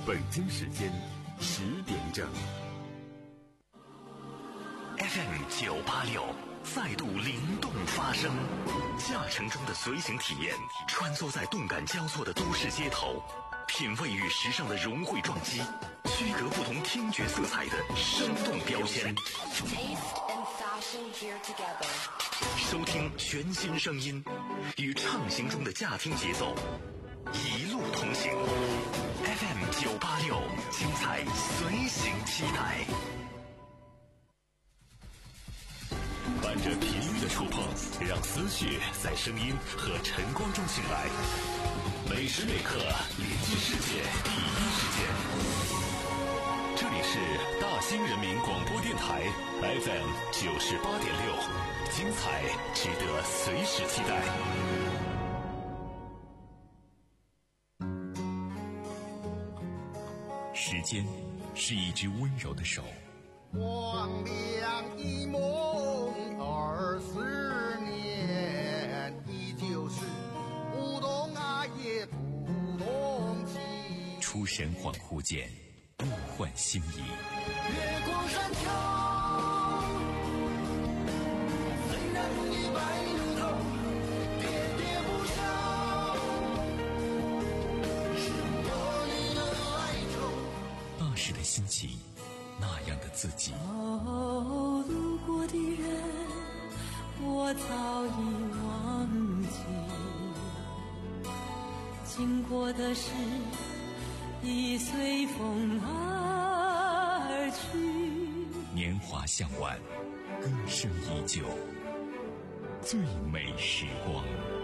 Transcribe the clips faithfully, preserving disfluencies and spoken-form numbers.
北京时间十点整。 F M 九八六再度灵动发声，驾乘中的随行体验，穿梭在动感交错的都市街头，品味与时尚的融汇撞击，区隔不同听觉色彩的生动标签。收听全新声音，与畅行中的驾听节奏一路同行。F M 九八六，精彩随行期待。伴着频率的触碰，让思绪在声音和晨光中醒来。每时每刻连接世界第一时间。这里是大兴人民广播电台 F M 九十八点六，精彩值得随时期待。时间是一只温柔的手， 光亮一梦二十年，依旧是不懂爱也不懂情。 出神恍惚间，物换星移。 月光山丘，虽然一败如头，喋喋不休，是我你的哀愁。 那时的心情，那样的自己。 哦，路过的人，我早已忘记，经过的事已随风而去。 年华向晚，歌声依旧，最美时光。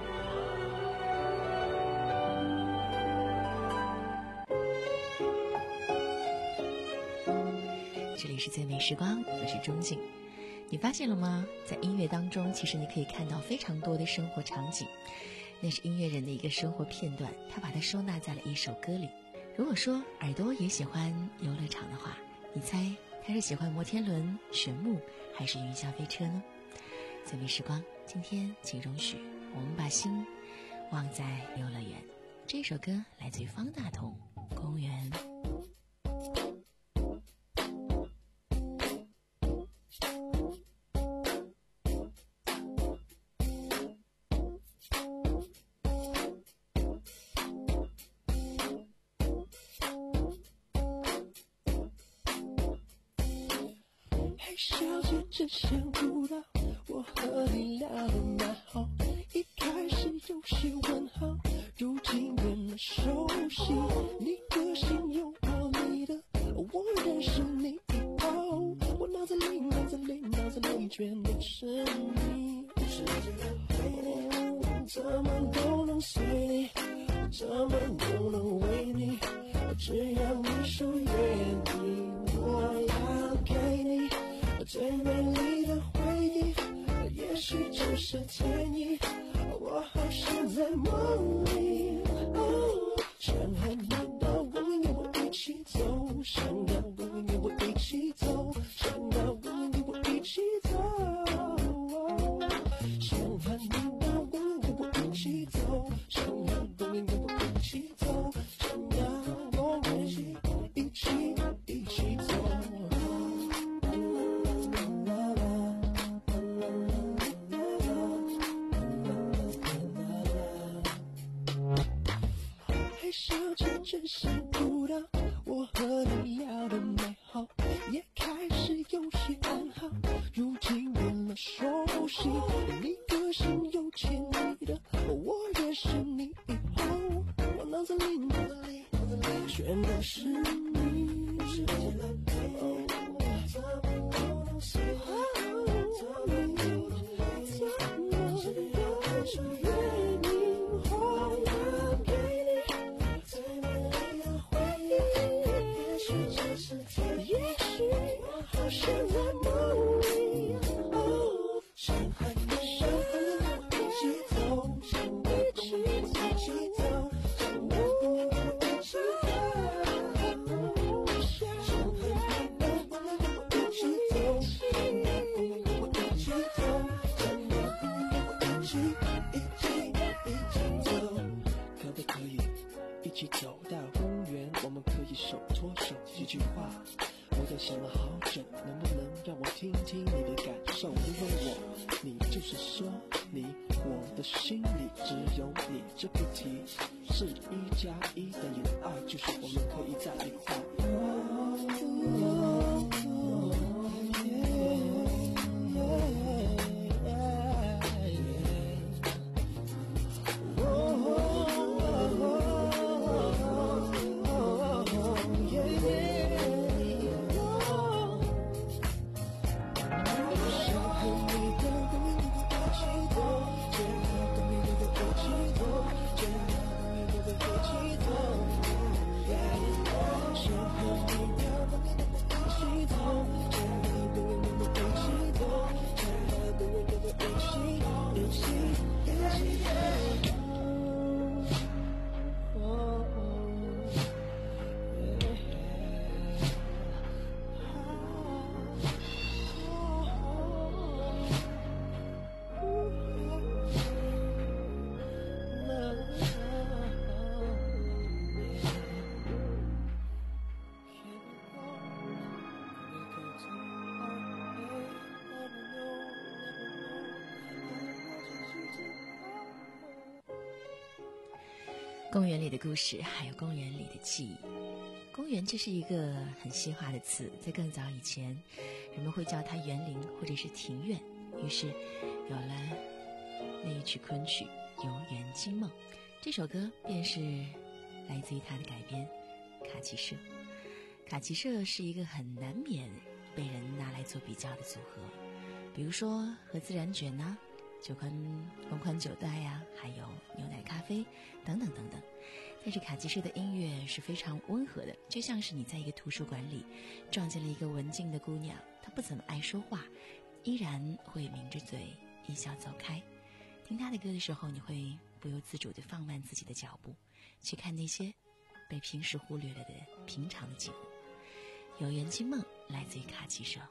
这里是最美时光，我是钟静。你发现了吗？在音乐当中，其实你可以看到非常多的生活场景，那是音乐人的一个生活片段，他把它收纳在了一首歌里。如果说耳朵也喜欢游乐场的话，你猜他是喜欢摩天轮、旋木还是云霄飞车呢？最美时光，今天请容许我们把心忘在游乐园。这首歌来自于方大同，《公园》。 小姐，真想不到我和你聊得蛮好，一开始有些问号，如今变了熟悉。你个性有我你的，我认识你以后，我脑子里脑子里脑子里全都是你。哦，怎么都能随你，怎么都能为你，只要你说愿意，我要给你最美丽的回忆，也许只是天意，我好像在梦里。哦，想和你到公园跟我一起走，想要公园跟我一起走，想要公园跟我一起走，想和你到公园跟我一起走，想要公园跟我一起走，想要公园一起一起走。真想不到我和你聊得蛮好，也开始有些暗号，如今变了熟悉。你个性有潜力的，我认识你以后，我脑子里脑子里脑子里全都是你。哦，怎么都能随你，怎么都能为你，只要是愿意，我要给你最美丽的回忆，也许只是天意，也许我好像在梦里。哦，想和你想和你一起走，想要跟我一起走，想要跟我一起走，想和你到公园跟我一起走，想要公园跟我一起走，想要公园跟我一起一起一起走，可不可以一起走到公园？ 我们可以手拖手。几句话我也想了好久，能不能让我听听你的感受？你问我，你就是说你，我的心里只有你，这个题是一加一等于二，就是我们可以在一块。 公园里的故事，还有公园里的记忆。公园这是一个很西化的词，在更早以前人们会叫它园林或者是庭院，于是有了那一曲昆曲《游园惊梦》。这首歌便是来自于它的改编卡其社。卡其社是一个很难免被人拿来做比较的组合，比如说和自然卷啊，酒宽红宽酒带呀、啊，还有牛奶咖啡等等等等。但是卡其社的音乐是非常温和的，就像是你在一个图书馆里撞见了一个文静的姑娘，她不怎么爱说话，依然会抿着嘴一笑走开。听她的歌的时候，你会不由自主地放慢自己的脚步，去看那些被平时忽略了的平常的景物。有缘惊梦来自于卡其社。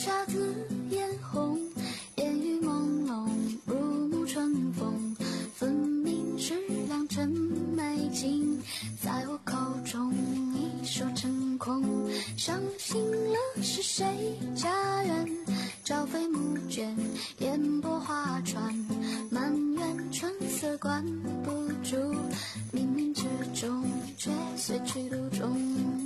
姹紫嫣红，烟雨朦胧，如沐春风，分明是良辰美景，在我口中一说成空。伤心了是谁家园？朝飞暮卷，烟波画船，满园春色关不住，冥冥之中却随去途中。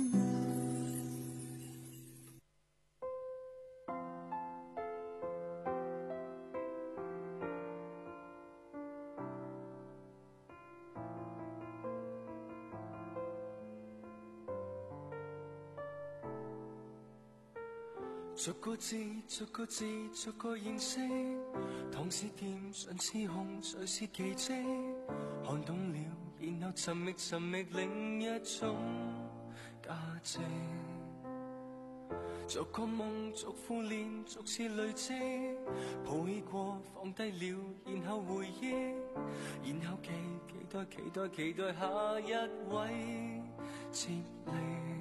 逐個字，逐個字，逐個認識。糖是甜，唇是紅，誰是奇蹟？看懂了，然後尋覓尋覓另一種價值。逐個夢，逐副臉，逐次累積。抱起過，放低了，然後回憶，然後期期待期待期待下一位接力。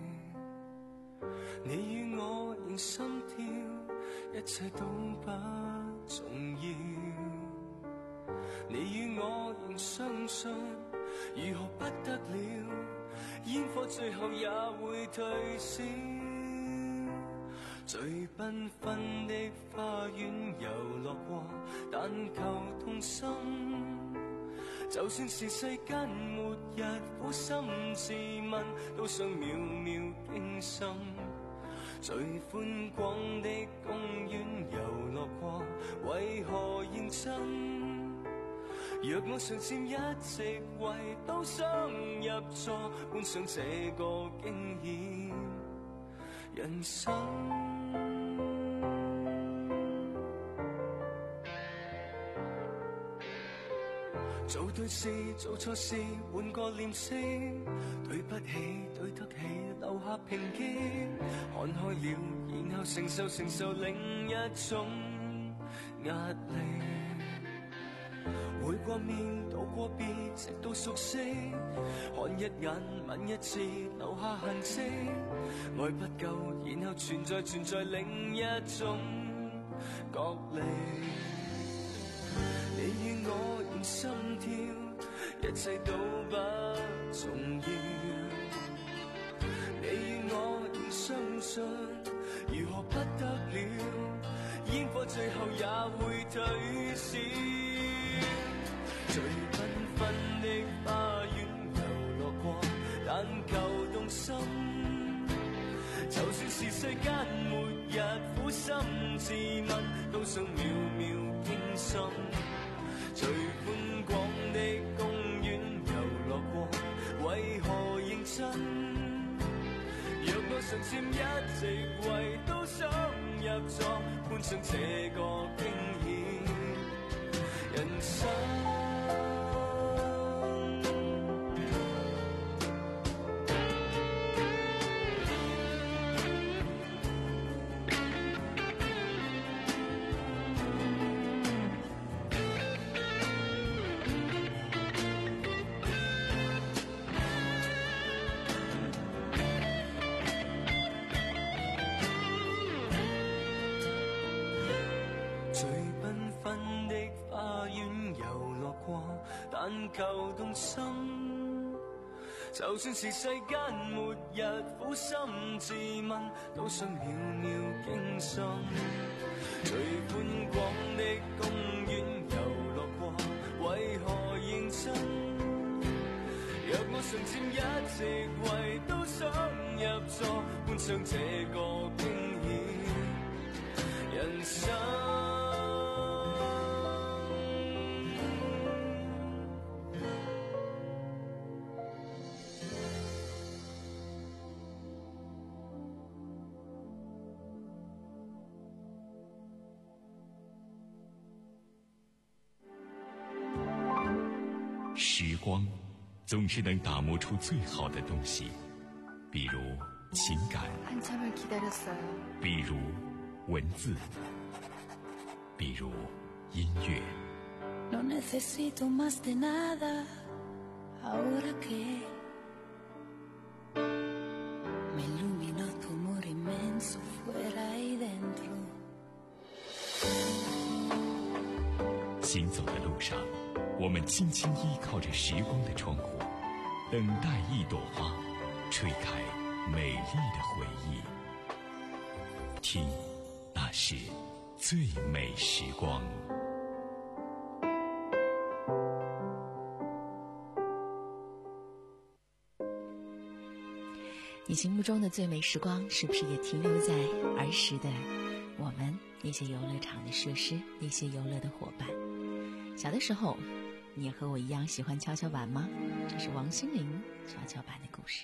你與我仍心跳，一切都不重要。你與我仍相信，如何不得了？煙火最後也會退燒。最繽紛的花園遊樂過，但求動心。就算是世間末日，苦心自問，都想秒秒驚心。最寬廣的公園遊樂過，為何認真？若我常佔一席位，都想入座，觀賞這個驚險人生。做對事，做錯事，換個臉色，對不起，對得起，留下抨擊。看開了，然後承受承受另一種壓力。會過面，道過別，直到熟悉。看一眼，吻一次，留下痕跡。愛不夠，然後存在存在另一種角力。你與我仍心跳，一切都不重要。你與我仍相信，如何不得了？煙火最後也會退燒。最繽紛的花園遊樂過，但求動心。就算是世間末日，苦心自問，都想秒秒驚心。最寬廣的公園遊樂過，為何認真？若我常佔一席位，都想入座，觀賞這個驚險人生。但求動心，就算是世間末日，苦心自問，都想秒秒驚心。最寬廣的公園遊樂過，為何認真？若我常佔一席位，都想入座，觀賞這個驚險人生。 时光总是能打磨出最好的东西，比如情感，比如文字，比如音乐。 No necesito más de nada, ahora que me iluminó tu amor inmenso fuera y dentro. 行走的路上，我们轻轻依靠着时光的窗户，等待一朵花吹开美丽的回忆。听，那是最美时光。 你心目中的最美时光，是不是也停留在儿时的我们那些游乐场的设施，那些游乐的伙伴？小的时候，你也和我一样喜欢跷跷板吗？这是王心凌跷跷板的故事。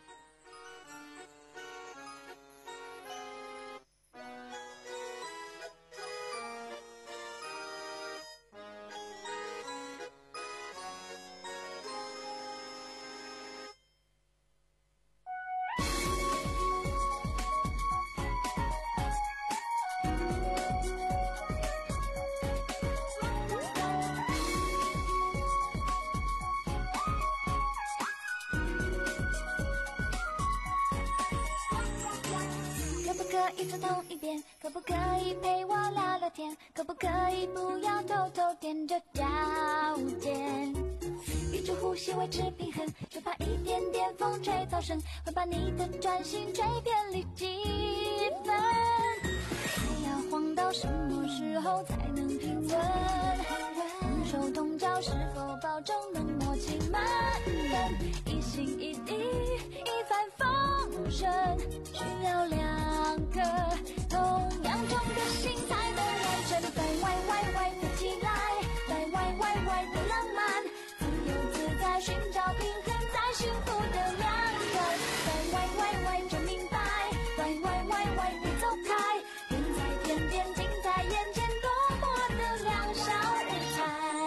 一直同一边，可不可以陪我聊聊天？可不可以不要偷偷踮着脚尖？一直呼吸维持平衡，就怕一点点风吹走神，会把你的专心吹偏离几分。还要晃到什么时候才能平稳？同手同脚是否保证能默契满分？一心一意，一帆风顺，需要两个同样重的心才能完成。在歪歪歪的起来，在歪歪歪的浪漫，自由自在寻找平衡，在幸福的两端。在歪歪歪着明白，歪歪歪歪别走开，人在天边，近在眼前，多么的两小无猜。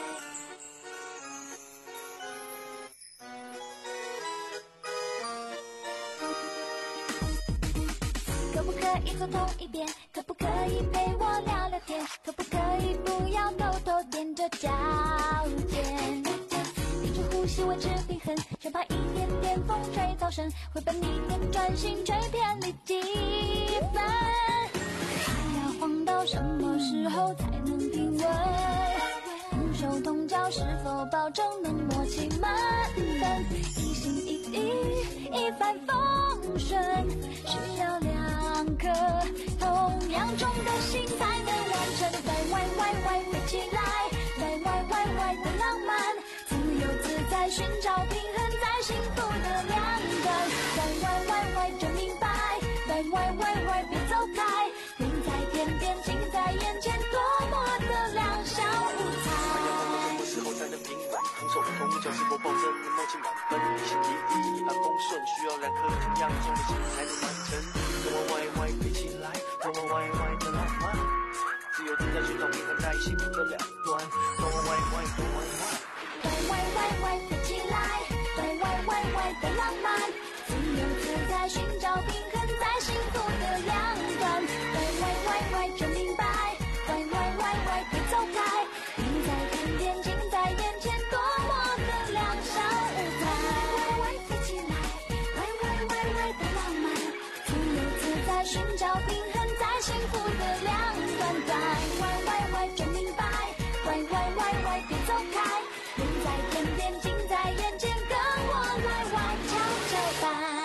可不可以坐同一边？可不可以陪我聊聊天？可不可以不要偷偷踮着脚尖？一直呼吸维持平衡，就怕一点点风吹走神，会把你的专心吹偏离几分。还要晃到什么时候才能平稳？同手同脚是否保证能默契满分？一心一意，一帆风顺，需要两颗同样重的心才能完成。在歪歪歪飞起来，在歪歪歪的浪漫，自由自在寻找平衡，在幸福的两端。在歪歪歪着明白，在歪歪歪别走开，人在天边，近在眼前，多么的两小无猜。 什么时候才能平稳？同手同脚是否保证能默契满分？一心一意，一帆风顺，需要两颗同样重的心才能完成。跟我歪歪飞起来，跟我歪歪的浪漫，自由自在寻找平衡，在幸福的两端。跟我歪歪，跟我歪歪， 在歪歪歪飞起来，在歪歪歪的浪漫，自由自在寻找平衡，在幸福的两端。在歪歪歪着明白，在歪歪歪别走开，人在天边，近在眼前，多么的两小无猜。歪歪飞起来，歪歪歪歪的浪漫，自由自在寻找平衡，在幸福的两端。在歪歪歪着明白，歪歪歪歪别走开，人在天边，近在眼前，跟我歪歪跷跷板。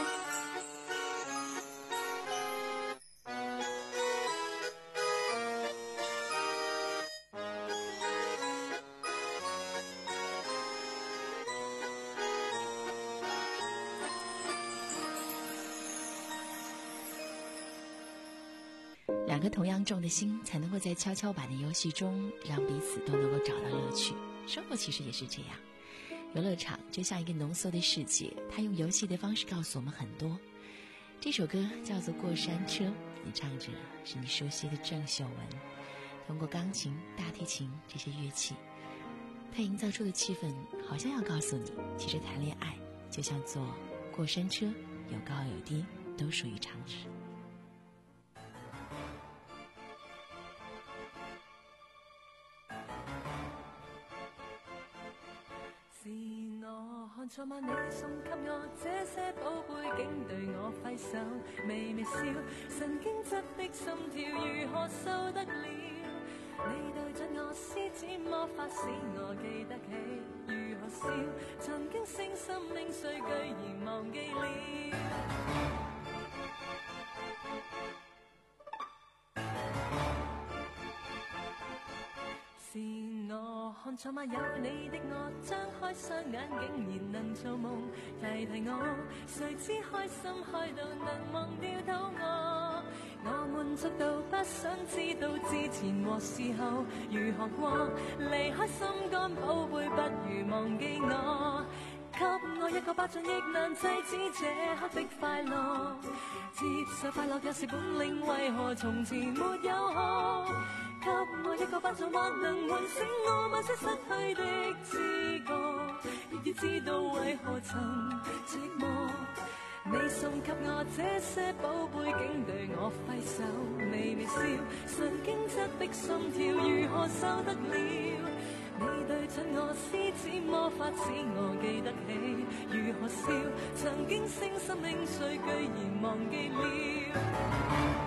两个同样重的心，才能够在跷跷板的游戏中让彼此都能够找到乐趣。生活其实也是这样，游乐场就像一个浓缩的世界，它用游戏的方式告诉我们很多。这首歌叫做《过山车》，演唱者是你熟悉的郑秀文。通过钢琴、大提琴这些乐器，它营造出的气氛好像要告诉你，其实谈恋爱就像坐过山车，有高有低，都属于常识。 是我看錯嗎？你送給我這些寶貝，竟對我揮手微微笑，神經質的心跳如何受得了？ 你對準我施展魔法，使我記得起如何笑，曾經聲心命碎，居然忘記了。是我看錯嗎？有你的我，張開雙眼竟然能做夢，提提我，誰知開心開到能忘掉肚餓。我滿足到不想知道之前和事後如何過，離開心肝寶貝，不如忘記我。給我一個巴掌，亦難制止這刻的快樂。接受快樂也是本領，為何從前沒有學？給我一個巴掌，或能喚醒我某些失去的知覺，亦要知道為何曾寂寞。你送給我這些寶貝，竟對我揮手微微笑，神經質的心跳如何受得了？你對準我施展魔法，使我記得起如何笑，曾經聲心命碎，居然忘記了。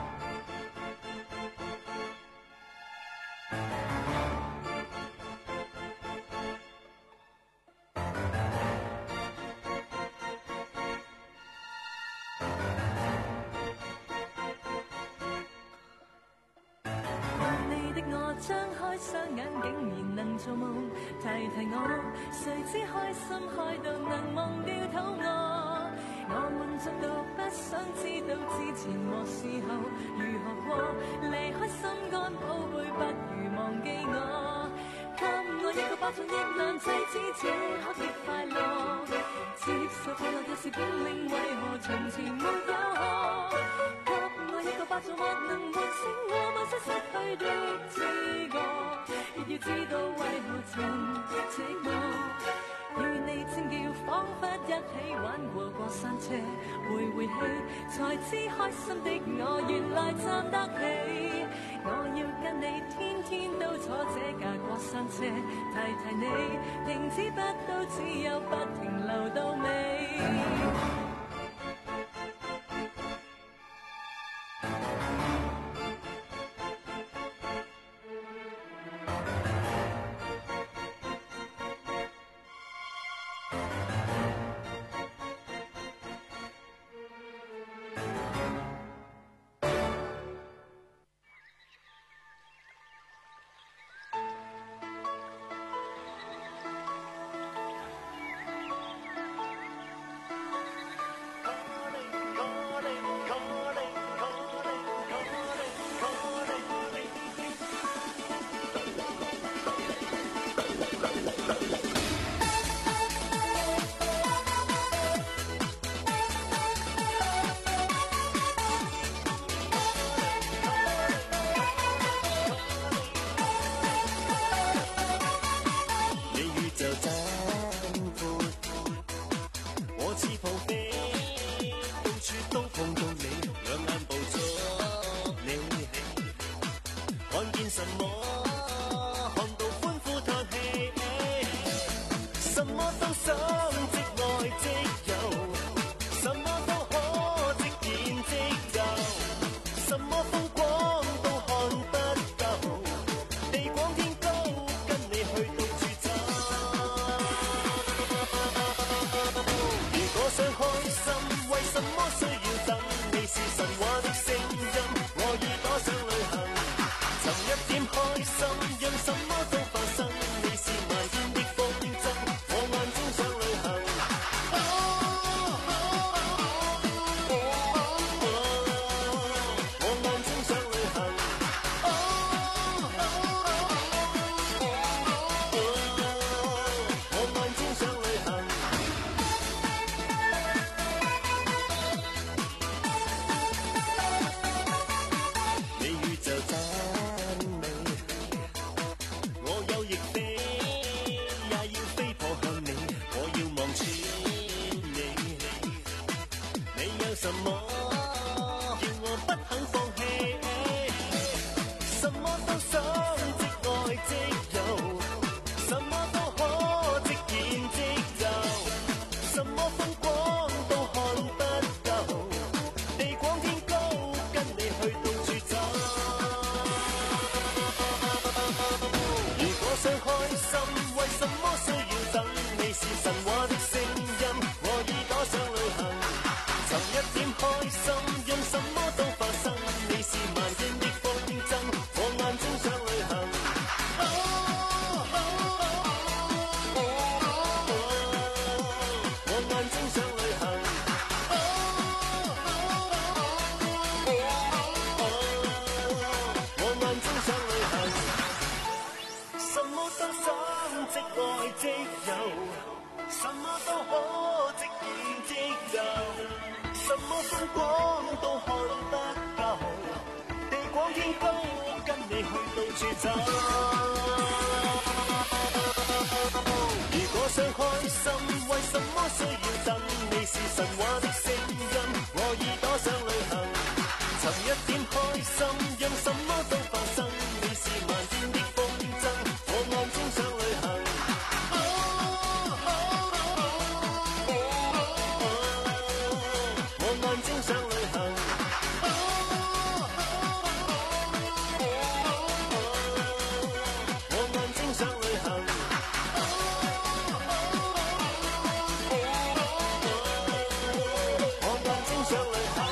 張開雙眼竟然能做夢，提提我，誰知開心開到能忘掉肚餓。我滿足到不想知道之前和事後如何過，離開心肝寶貝，不如忘記我。給我一個巴掌，亦難制止這刻的快樂。接受快樂也是本領，為何從前沒有學？給我一個巴掌，或能喚醒我某些失去的知覺，亦要知道為何曾寂寞。與你尖叫，彷彿一起玩過過山車，回回氣，才知開心的我原來站得起。我要跟你天天都坐這架過山車，提提你，停止不到，只有不停留到尾。 後跟你去到處走。如果想開心，為什麼需要等？你是神話的聲音，我耳朵想旅行，尋一點開心，讓什麼都發生。你是漫天的風箏，我眼中想旅行。我眼中想旅行。我眼中想旅行。我眼中想旅行。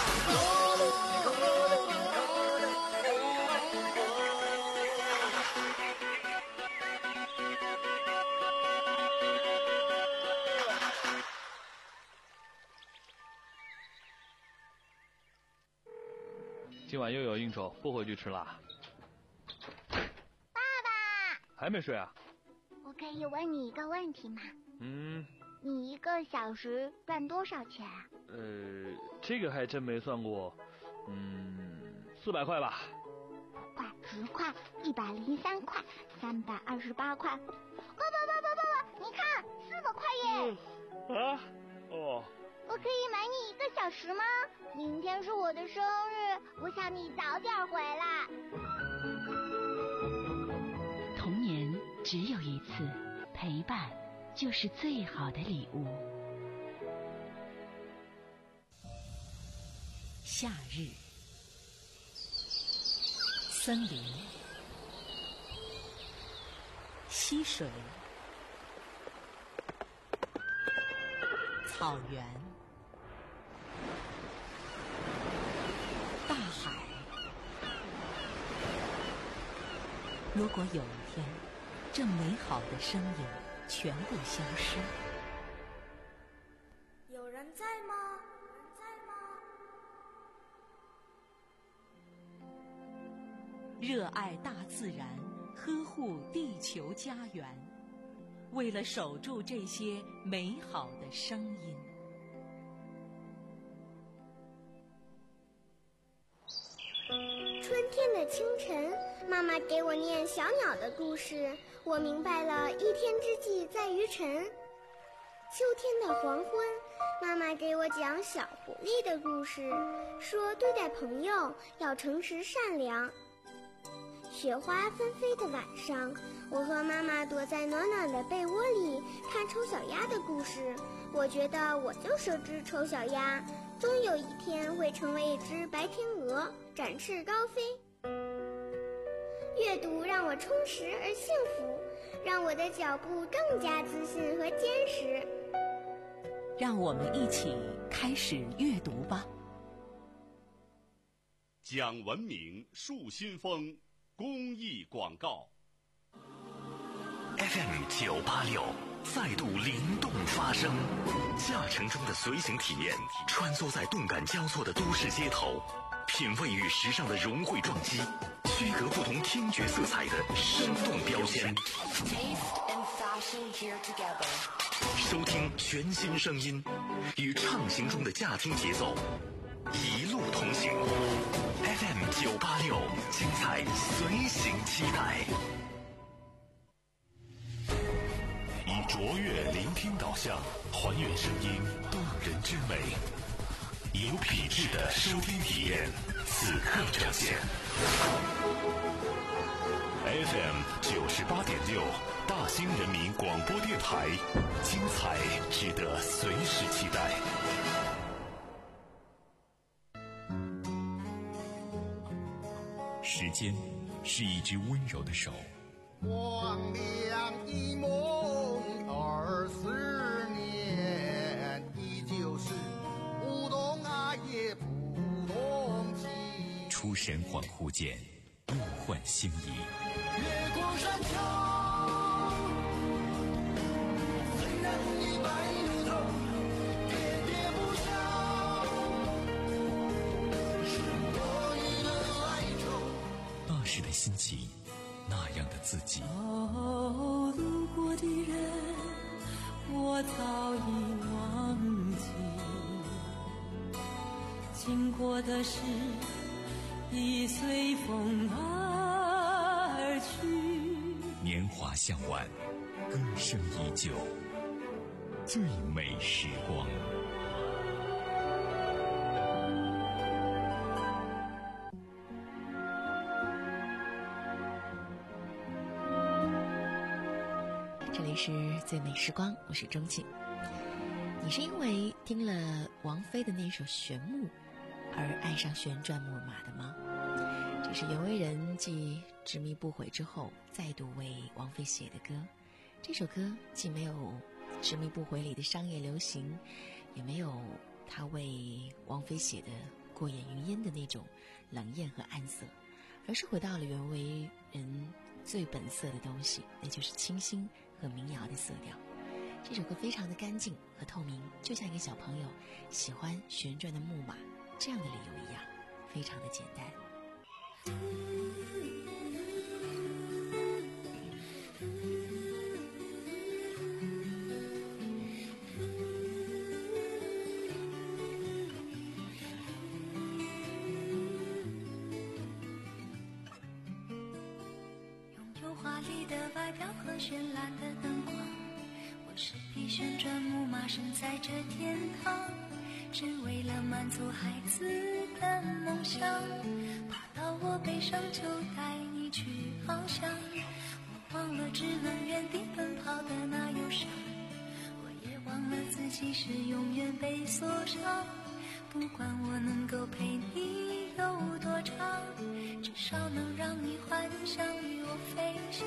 今晚又有应酬，不回去吃啦。 爸爸， 还没睡啊？ 我可以问你一个问题吗？ 嗯， 你一个小时赚多少钱啊？ 呃，这个还真没算过。嗯，四百块吧。 五块、十块、一百零三块、三百二十八块。爸爸，爸爸，爸爸，你看，四百块耶！ 嗯、啊？哦。 我可以买你一个小时吗？明天是我的生日，我想你早点回来。 童年只有一次，陪伴就是最好的礼物。 夏日，森林，溪水，草原，大海。如果有一天，这美好的声音全部消失， 有人在吗？ 热爱大自然，呵护地球家园，为了守住这些美好的声音。 春天的清晨，妈妈给我念小鸟的故事，我明白了一天之计在于晨。秋天的黄昏，妈妈给我讲小狐狸的故事，说对待朋友要诚实善良。雪花纷飞的晚上，我和妈妈躲在暖暖的被窝里看丑小鸭的故事。我觉得我就是只丑小鸭，终有一天会成为一只白天鹅，展翅高飞。阅读让我充实而幸福，让我的脚步更加自信和坚实。 让我们一起开始阅读吧。 讲文明树新风公益广告。 F M 九八六再度灵动发声，驾乘中的随行体验，穿梭在动感交错的都市街头，品味与时尚的融汇撞击，区隔不同听觉色彩的生动标签。收听全新声音，与畅行中的驾听节奏，一路同行。F M 九八六，精彩随行期待。以卓越聆听导向，还原声音动人之美，有品质的收听体验，此刻呈现。F M 九十八点六，大兴人民广播电台，精彩值得随时期待。 时间是一只温柔的手， 黄粱一梦二十年，依旧是不懂爱也不懂情。 出神恍惚间，物换星移。 月光山丘，虽然已白了头，喋喋不休，是多余的哀愁。 那时的心情，那样的自己。 哦，路过的人，我早已忘记；经过的事， 已随风而去。 年华向晚，歌声依旧，最美时光。 这里是最美时光，我是钟静。你是因为听了王菲的那首《旋木》而爱上旋转木马的吗？这是袁惟仁继执迷不悔之后再度为王菲写的歌。这首歌既没有执迷不悔里的商业流行，也没有他为王菲写的过眼云烟的那种冷艳和暗色，而是回到了袁惟仁最本色的东西，那就是清新和民谣的色调。这首歌非常的干净和透明，就像一个小朋友喜欢旋转的木马这样的理由一样，非常的简单。 拥有华丽的外表和绚烂的灯光，我是匹旋转木马，身在这天堂，只为了满足孩子的梦想，爬到我背上就带你去翱翔。我忘了只能原地奔跑的那忧伤，我也忘了自己是永远被锁上。不管我能够陪你有多长，至少能让你幻想与我飞翔。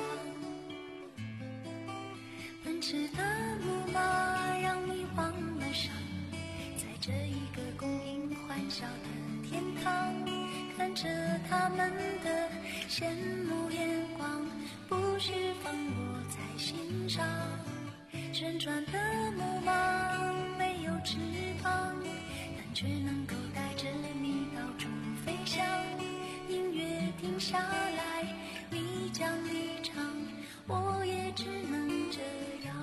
奔驰的木马让你忘了伤，在这一个供应欢笑的天堂，看着他们的羡慕眼光，不需放我在心上。旋转的木马没有翅膀，但却能够带着你到处飞翔。音乐停下来，你将离场，我也只能这样。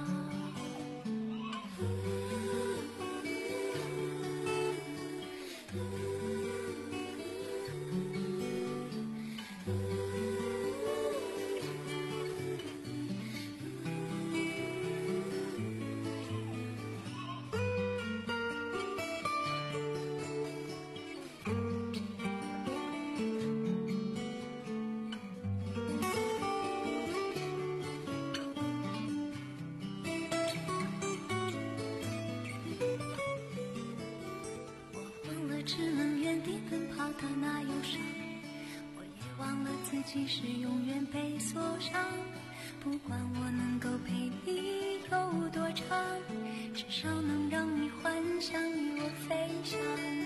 只能原地奔跑的那忧伤，我也忘了自己是永远被锁上。不管我能够陪你有多长，至少能让你幻想与我飞翔。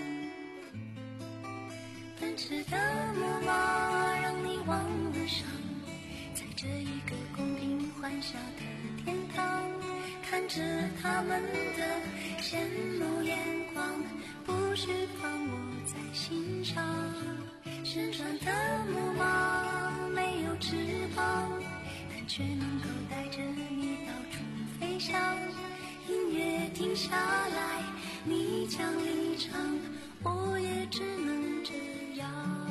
奔驰的木马让你忘了伤，在这一个公平欢笑的天堂，看着他们的羡慕眼光，不需放我在心上。旋转的木马没有翅膀，但却能够带着你到处飞翔。音乐停下来，你将离场，我也只能这样。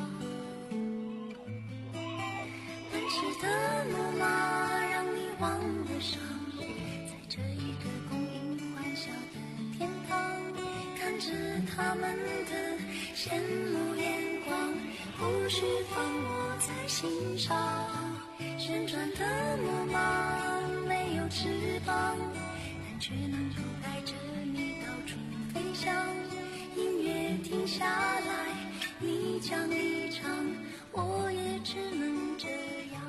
奔驰的木马让你忘了伤，在这一个供应欢笑的天堂，看着他们的羡慕眼光，不需放我在心上。旋转的木马没有翅膀，但却能够带着你到处飞翔。音乐停下来，你将离场，我也只能这样。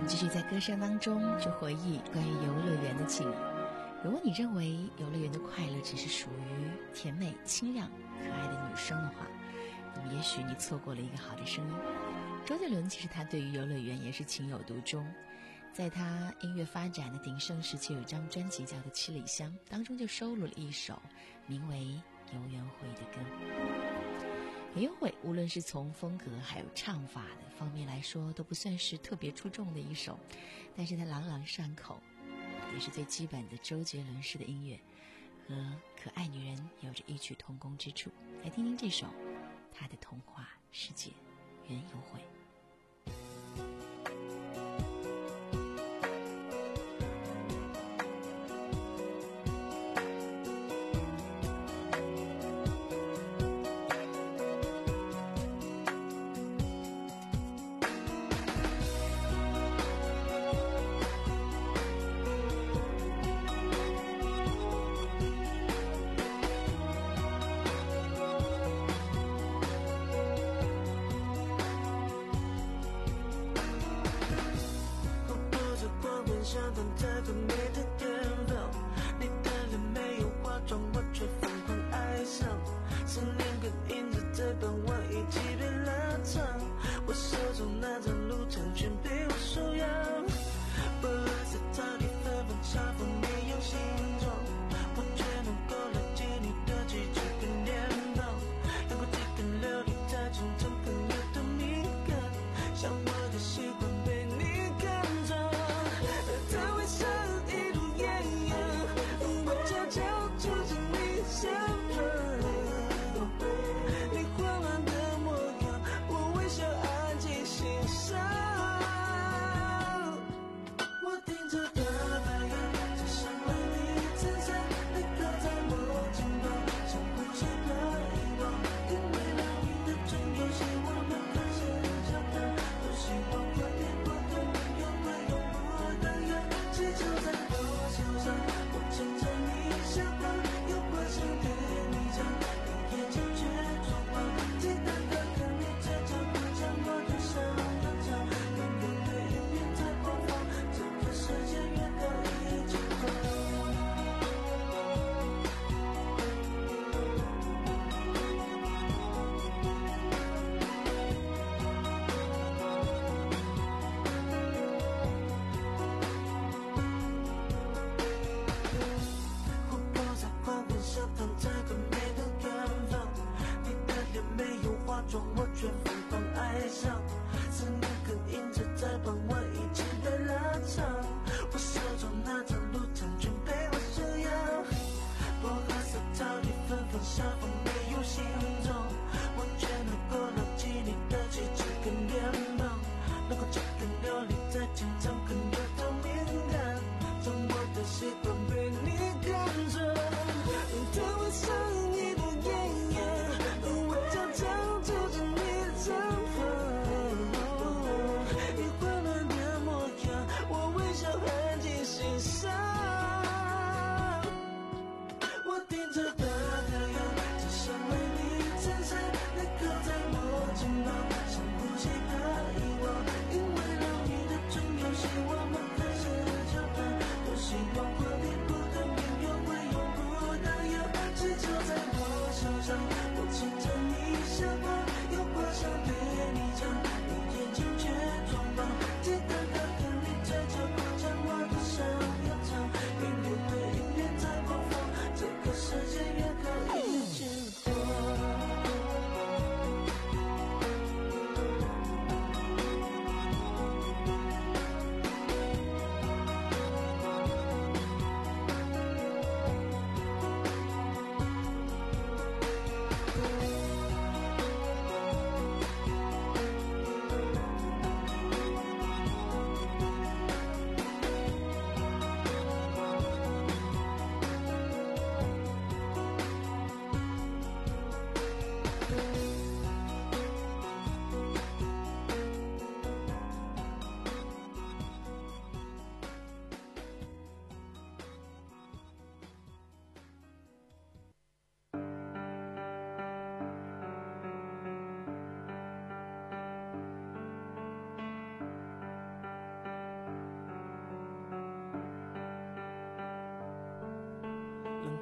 们继续在歌声当中去回忆关于游乐园的记忆。如果你认为游乐园的快乐只是属于甜美、清亮、可爱的女生的话，那么也许你错过了一个好的声音。周杰伦其实他对于游乐园也是情有独钟，在他音乐发展的鼎盛时期，有一张专辑叫做《七里香》，当中就收录了一首名为《游园会》的歌。游园会无论是从风格还有唱法的方面来说，都不算是特别出众的一首，但是它朗朗上口，也是最基本的周杰伦式的音乐，和可爱女人有着异曲同工之处。来听听这首他的童话世界园游会。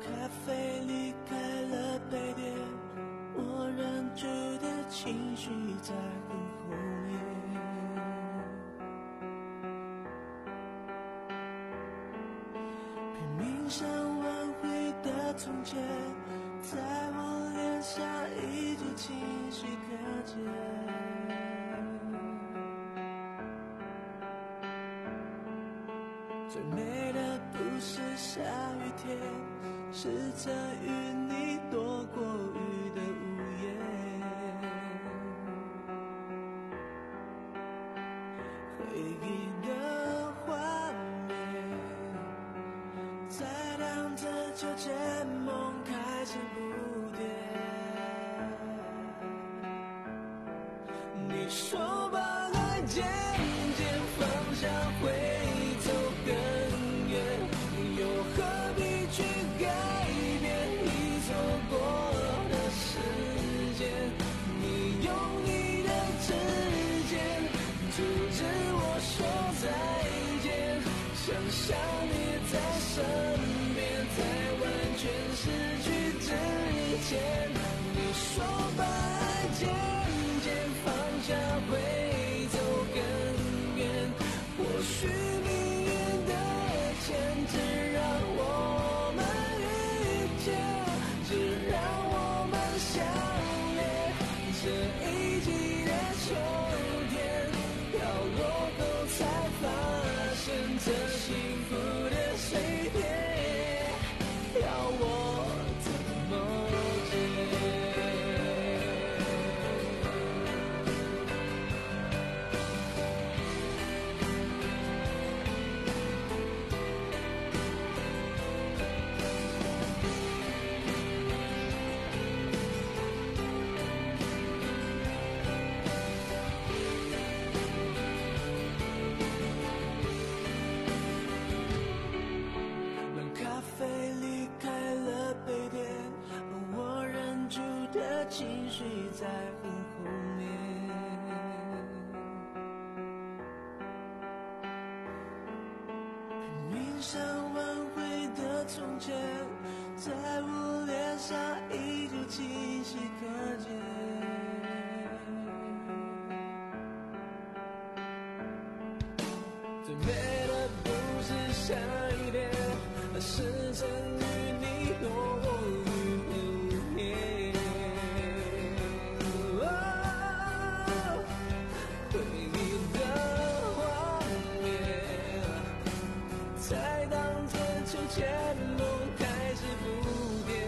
咖啡离开了杯垫，我忍住的情绪在很后面。拼命想挽回的从前，在我脸上依旧清晰可见。最美的不是下雨天，是曾与你躲过雨的午夜。回忆的画面，在荡着秋千，梦开始不跌。你说把爱渐渐放下会走更远，又何必去改变已错过的时间？你用你的指尖阻止我说再见，想象你在身边，在完全失去之前。你说把爱渐渐放下会走更远，或许命运的牵制让我们遇见，只让我们相恋。这一季的秋天飘落后才发现，这幸福的碎片要我怎么接？让咖啡离开了杯垫，我忍住的情绪在很后面。拼命想挽回的从前，在我脸上依旧清晰可见。最美的不是下雨天，而是曾与你躲过雨的午夜。哦，回忆的画面，在荡着秋千，梦开始不跌。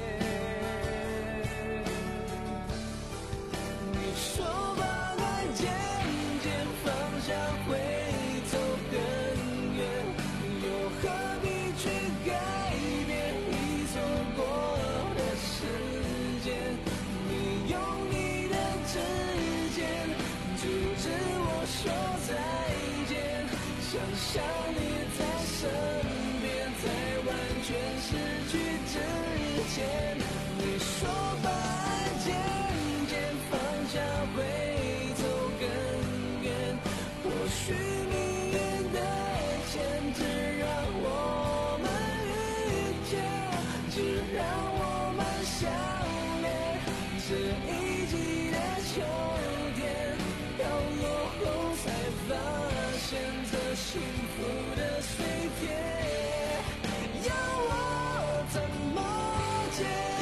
你说把爱渐渐放下会走更远，又何必去改变已错过的时间？你用你的指尖阻止我说再见，想象你在身边，在完全失去之前。你说把爱渐渐放下会走更远，或许命运的牵制让我们遇见，只让我们相恋。这一季的秋天飘落后才发现，这幸福的碎片要我怎么接？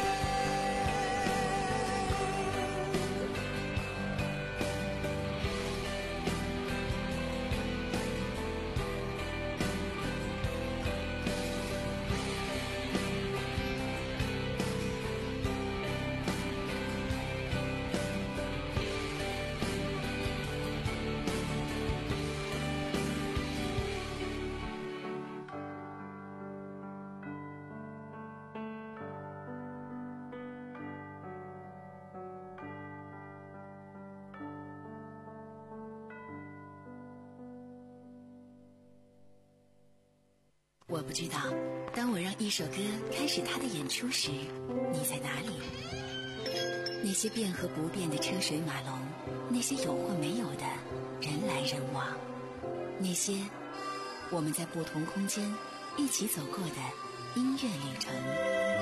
我不知道，当我让一首歌开始它的演出时，你在哪里？那些变和不变的车水马龙，那些有或没有的人来人往，那些我们在不同空间一起走过的音乐旅程。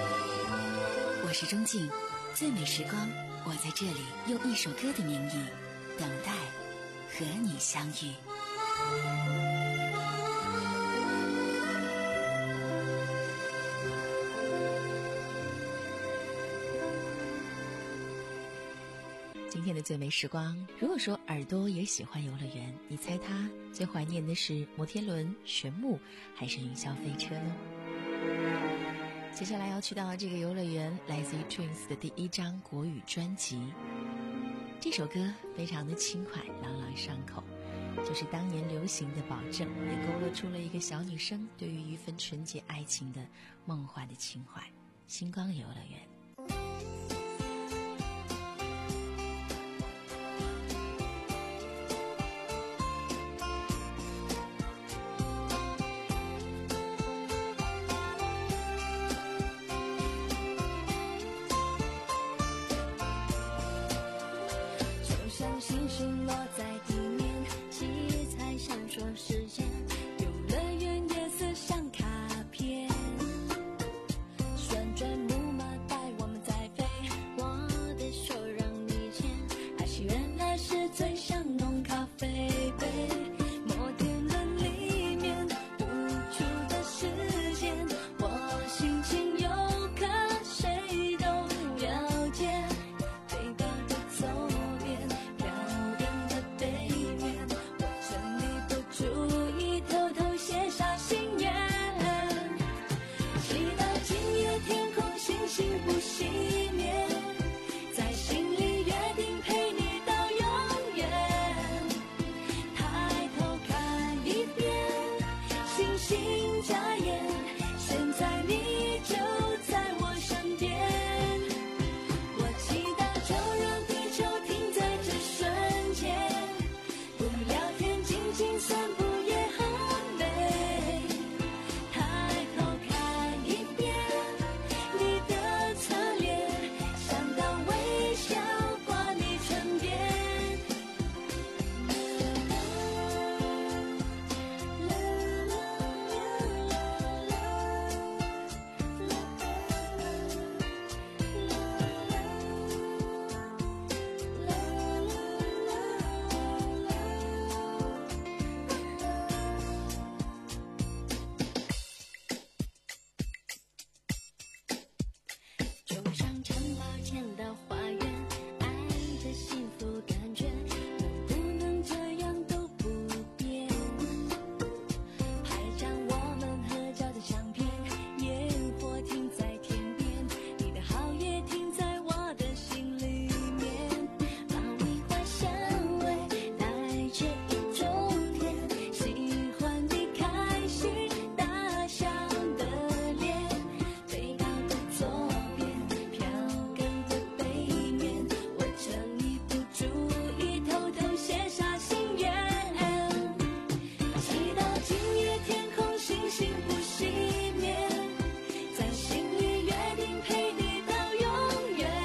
我是钟静，最美时光，我在这里用一首歌的名义等待和你相遇。今天的最美时光，如果说耳朵也喜欢游乐园，你猜它最怀念的是摩天轮、旋木还是云霄飞车呢？接下来要去到这个游乐园，来自于 Twins 的第一张国语专辑。这首歌非常的轻快，朗朗上口，就是当年流行的《保证》，也勾勒出了一个小女生对于一份纯洁爱情的梦幻的情怀。星光游乐园。 星星落在地面，七彩闪烁时间，游乐园夜色像卡片，旋转木马带我们在飞，我的手让你牵，爱情原来是最像浓咖啡杯，摩天轮里面无处的时间，我心情有可谁都了解，飞到的左边，注意偷偷写下心愿，祈祷今夜天空星星不熄灭，在心里约定陪你到永远，抬头看一遍，星星眨眼，现在你就在我身边，我祈祷就让地球停在这瞬间，不聊天静静散步也很美，抬头看一遍你的侧脸，想到微笑挂你唇边，走上城堡前的花园，爱的幸福感觉，能不能这样都不变？拍张我们合照的相片，烟火停在天边，你的好也停在我的心里面，把蜜花香味带着一种甜，喜欢你开心大笑的脸，飞高的左边，飘gần的背面，我趁你不注意偷偷写下心愿，祈祷今夜天空星星不熄灭，在心里约定陪你到永远，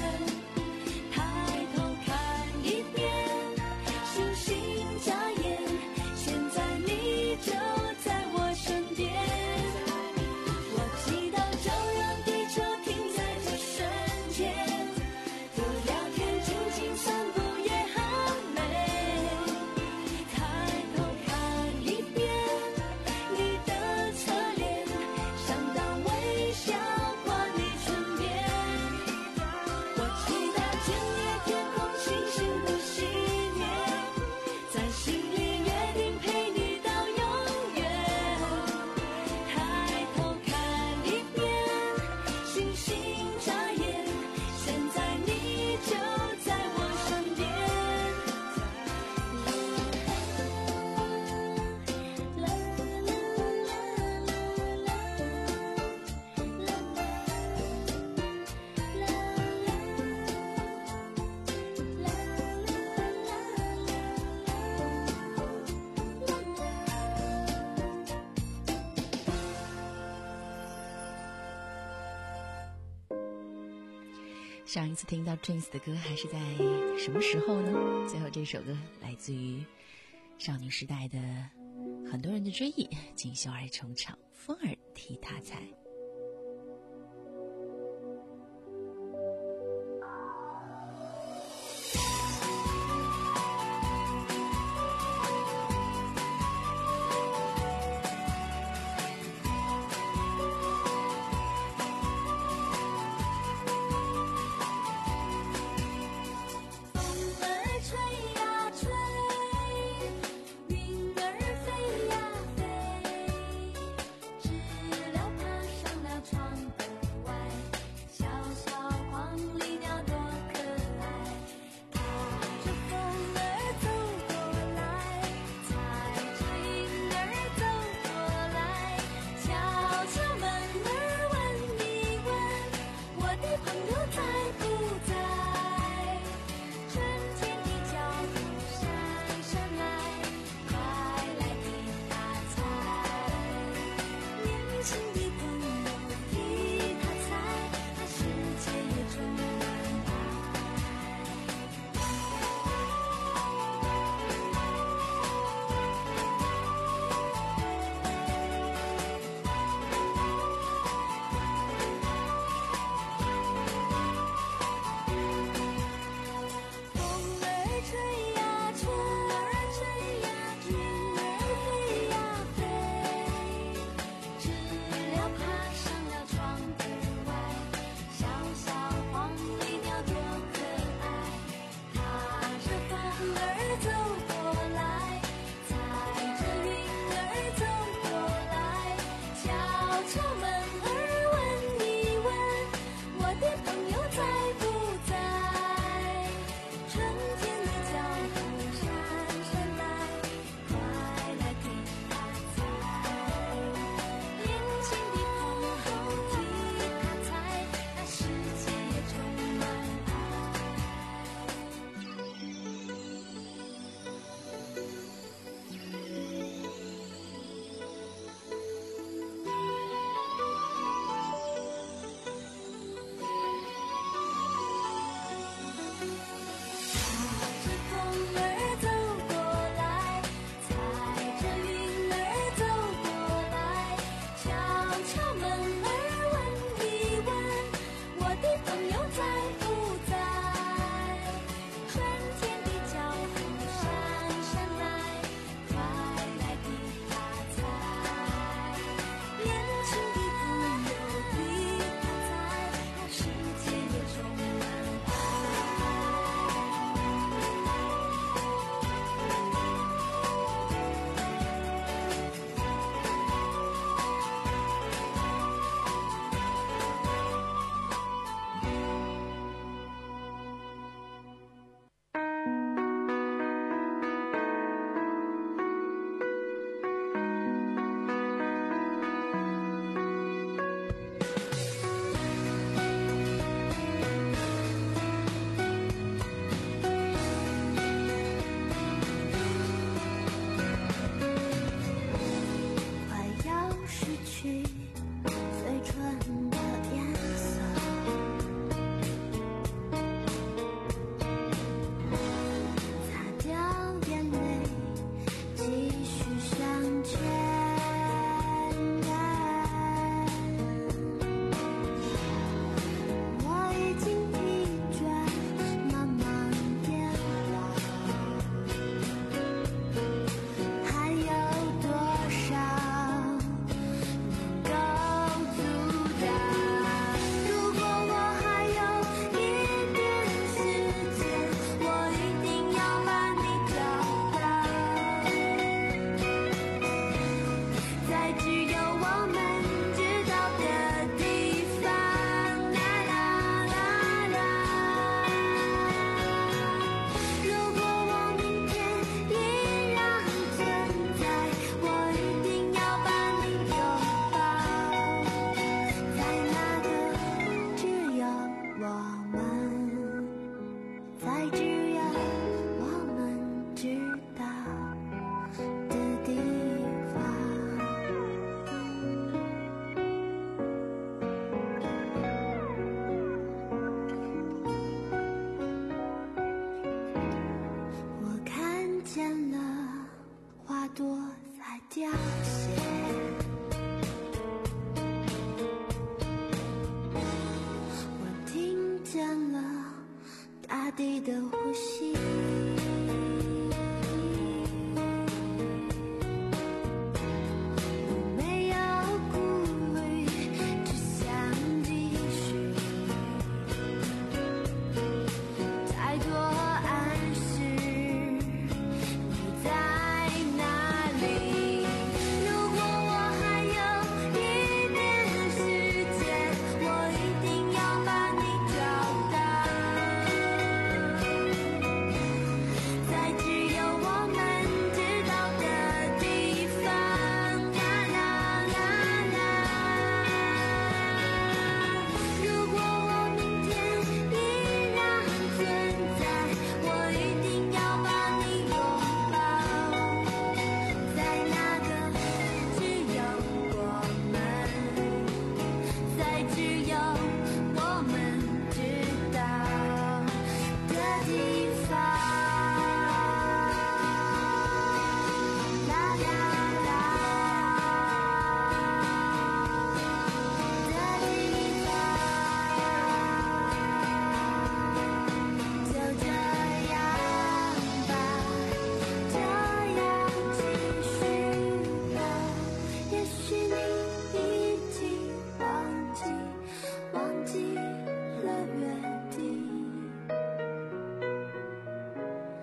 抬头看一遍，星星眨眼，现在你就在我身边，我祈祷就让地球停在这瞬间，不聊天静静散步也很美，抬头看一遍你的侧脸，想到微笑挂你唇边，我祈祷今夜天空星星不熄灭，在心里约定陪你到永远，抬头看一遍，星星眨眼，现在你就在我身边，啦啦上一次听到 Twins 的歌还是在什么时候呢？最后这首歌来自于少女时代的很多人的追忆，锦绣儿重唱，风儿替他采。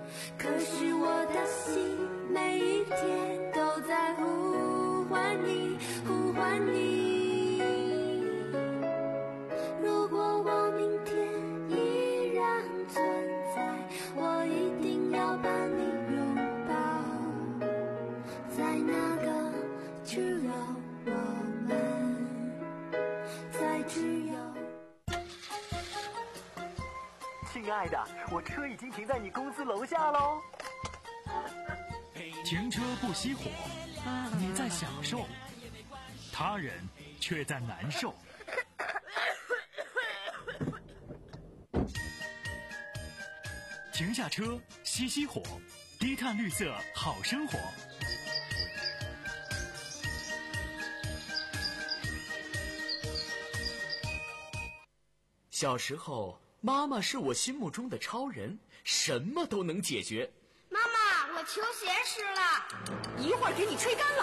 可是我的心每一天都在呼唤你，呼唤你。如果我明天依然存在，我一定要把你拥抱，在那个只有我们，在只有。 亲爱的，我车已经停在你公司楼下喽。 停车不熄火，你在享受，他人却在难受。停下车，熄熄火，低碳绿色好生活。 小时候，妈妈是我心目中的超人，什么都能解决。 妈妈，我球鞋湿了， 一会儿给你吹干了。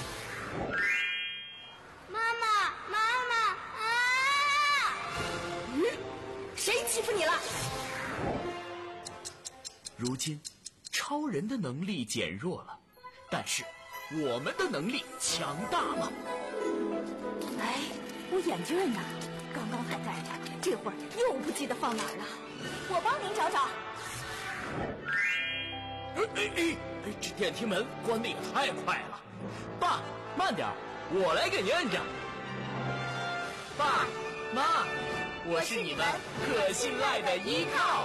妈妈，妈妈啊！ 嗯，谁欺负你了？ 如今，超人的能力减弱了，但是我们的能力强大了。 哎，我眼镜呢？刚刚还在这，这会儿又不记得放哪儿了。我帮您找找。 哎哎哎！这电梯门关得也太快了。爸，慢点，我来给您摁着。爸妈，我是你们可信赖的依靠。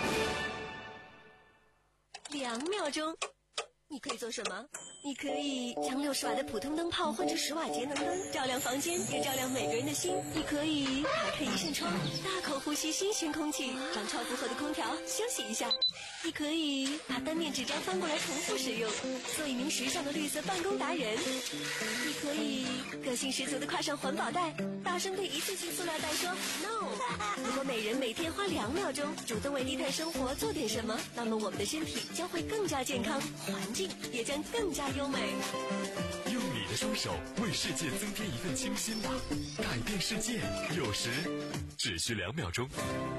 两秒钟，你可以做什么？你可以将六十瓦的普通灯泡换成十瓦节能灯，照亮房间，也照亮每个人的心。你可以打开一扇窗，大口呼吸新鲜空气，让超负荷的空调休息一下。你可以把单面纸张翻过来重复使用，做一名时尚的绿色办公达人。你可以个性十足的挎上环保袋，大声对一次性塑料袋说 no。如果每人每天花两秒钟主动为低碳生活做点什么，那么我们的身体将会更加健康，环境也将更加优美。 用你的双手为世界增添一份清新吧，改变世界有时只需两秒钟。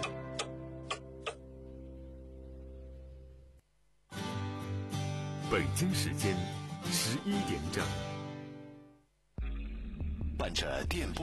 北京时间十一点整，伴着电波。